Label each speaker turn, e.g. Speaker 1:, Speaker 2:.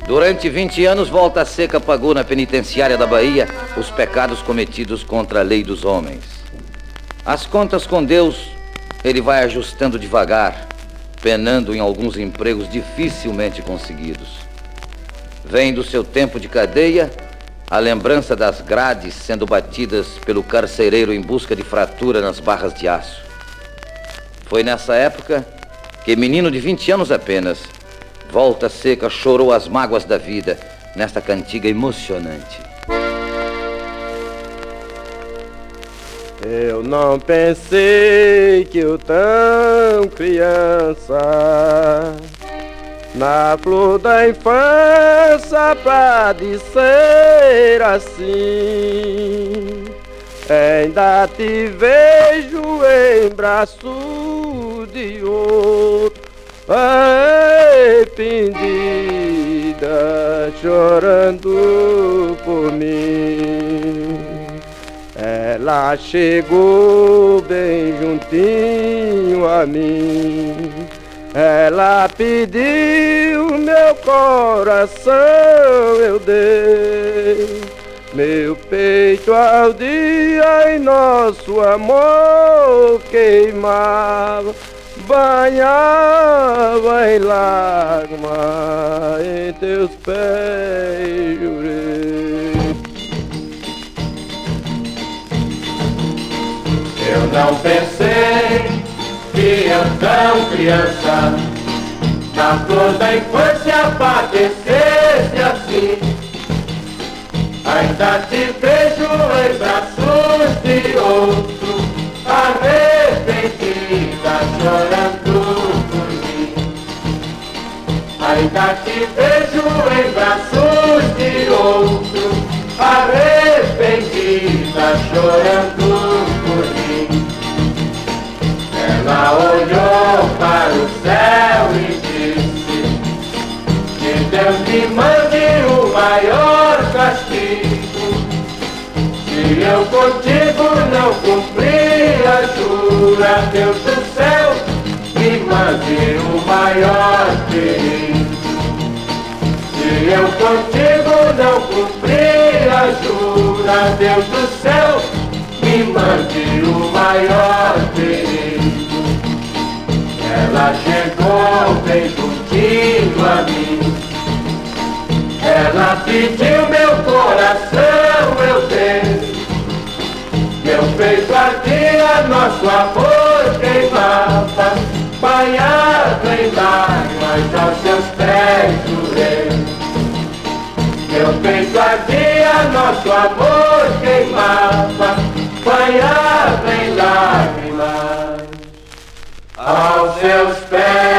Speaker 1: Durante 20 anos, Volta Seca pagou na penitenciária da Bahia os pecados cometidos contra a lei dos homens. As contas com Deus, ele vai ajustando devagar, penando em alguns empregos dificilmente conseguidos. Vem do seu tempo de cadeia a lembrança das grades sendo batidas pelo carcereiro em busca de fratura nas barras de aço. Foi nessa época que, menino de 20 anos apenas, Volta Seca chorou as mágoas da vida nesta cantiga emocionante.
Speaker 2: Eu não pensei que eu tão criança, na flor da infância, pra de ser assim. Ainda te vejo em braço de outro, arrependida, chorando por mim. Ela chegou bem juntinho a mim. Ela pediu meu coração, eu dei. Meu peito ardia e nosso amor queimava, banhava em lágrimas, em teus pés jurei.
Speaker 3: Eu não pensei que eu tão criança, na flor da infância padecesse assim. Ainda te vejo em braços de outro, arrependida, chorando por mim. Ainda te vejo em braços de outro, arrependida, chorando por mim. Ela olhou para o céu e disse: que Deus me mande o maior castigo, se eu contigo não cumprir a jura. Deus do céu, me mande o maior perigo, se eu contigo não cumprir a jura. Deus do céu, me mande o maior perigo. Ela chegou bem juntinho a mim. Ela pediu meu coração, eu dei. Meu peito ardia, nosso amor queimava, banhado em lágrimas, aos seus pés jurei. Meu peito ardia, nosso amor queimava, banhado em lágrimas, aos seus pés.